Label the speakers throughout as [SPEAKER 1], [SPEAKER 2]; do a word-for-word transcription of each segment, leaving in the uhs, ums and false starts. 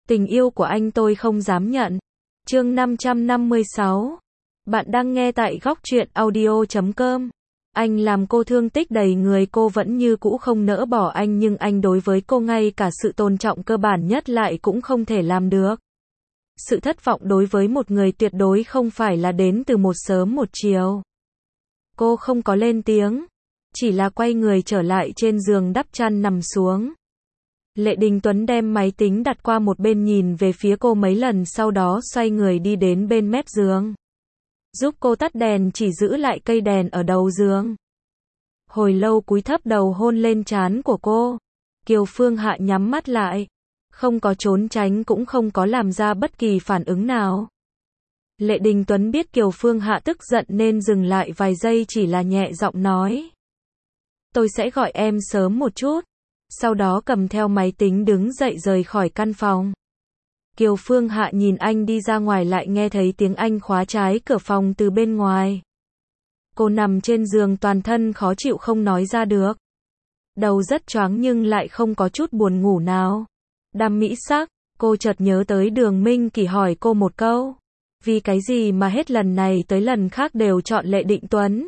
[SPEAKER 1] Tình yêu của anh tôi không dám nhận. Chương năm trăm năm mươi sáu. Bạn đang nghe tại góc truyện audio chấm com. Anh làm cô thương tích đầy người, cô vẫn như cũ không nỡ bỏ anh, nhưng anh đối với cô ngay cả sự tôn trọng cơ bản nhất lại cũng không thể làm được. Sự thất vọng đối với một người tuyệt đối không phải là đến từ một sớm một chiều. Cô không có lên tiếng, chỉ là quay người trở lại trên giường đắp chăn nằm xuống. Lệ Đình Tuấn đem máy tính đặt qua một bên, nhìn về phía cô mấy lần, sau đó xoay người đi đến bên mép giường, giúp cô tắt đèn, chỉ giữ lại cây đèn ở đầu giường. Hồi lâu cúi thấp đầu hôn lên trán của cô. Kiều Phương Hạ nhắm mắt lại, không có trốn tránh cũng không có làm ra bất kỳ phản ứng nào. Lệ Đình Tuấn biết Kiều Phương Hạ tức giận nên dừng lại vài giây, chỉ là nhẹ giọng nói: "Tôi sẽ gọi em sớm một chút." Sau đó cầm theo máy tính đứng dậy rời khỏi căn phòng. Kiều Phương Hạ nhìn anh đi ra ngoài, lại nghe thấy tiếng anh khóa trái cửa phòng từ bên ngoài. Cô nằm trên giường toàn thân khó chịu không nói ra được. Đầu rất choáng nhưng lại không có chút buồn ngủ nào. Đam mỹ sắc, cô chợt nhớ tới Đường Minh Kỳ hỏi cô một câu: vì cái gì mà hết lần này tới lần khác đều chọn Lệ Định Tuấn?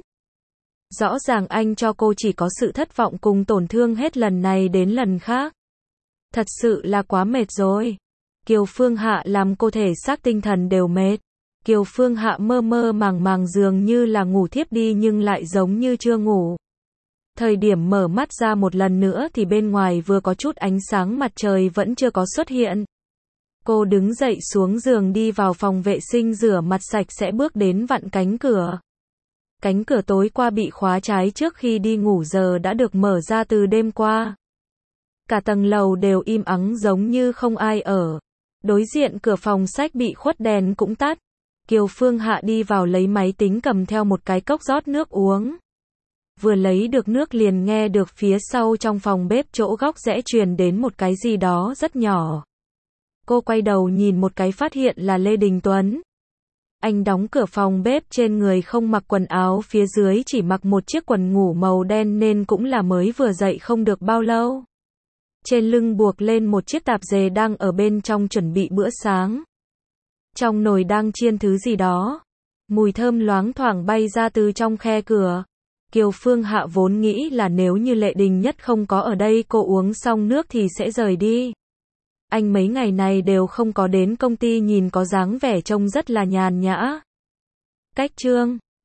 [SPEAKER 1] Rõ ràng anh cho cô chỉ có sự thất vọng cùng tổn thương hết lần này đến lần khác. Thật sự là quá mệt rồi. Kiều Phương Hạ làm cô thể xác tinh thần đều mệt. Kiều Phương Hạ mơ mơ màng màng, dường như là ngủ thiếp đi nhưng lại giống như chưa ngủ. Thời điểm mở mắt ra một lần nữa thì bên ngoài vừa có chút ánh sáng mặt trời vẫn chưa có xuất hiện. Cô đứng dậy xuống giường đi vào phòng vệ sinh rửa mặt sạch sẽ, bước đến vặn cánh cửa. Cánh cửa tối qua bị khóa trái trước khi đi ngủ giờ đã được mở ra từ đêm qua. Cả tầng lầu đều im ắng giống như không ai ở. Đối diện cửa phòng sách bị khuất đèn cũng tắt. Kiều Phương Hạ đi vào lấy máy tính, cầm theo một cái cốc rót nước uống. Vừa lấy được nước liền nghe được phía sau trong phòng bếp chỗ góc rẽ truyền đến một cái gì đó rất nhỏ. Cô quay đầu nhìn một cái, phát hiện là Lê Đình Tuấn. Anh đóng cửa phòng bếp, trên người không mặc quần áo, phía dưới chỉ mặc một chiếc quần ngủ màu đen nên cũng là mới vừa dậy không được bao lâu. Trên lưng buộc lên một chiếc tạp dề, đang ở bên trong chuẩn bị bữa sáng. Trong nồi đang chiên thứ gì đó. Mùi thơm loáng thoảng bay ra từ trong khe cửa. Kiều Phương Hạ vốn nghĩ là nếu như Lệ Đình Nhất không có ở đây, cô uống xong nước thì sẽ rời đi. Anh mấy ngày này đều không có đến công ty, nhìn có dáng vẻ trông rất là nhàn nhã. Cách chương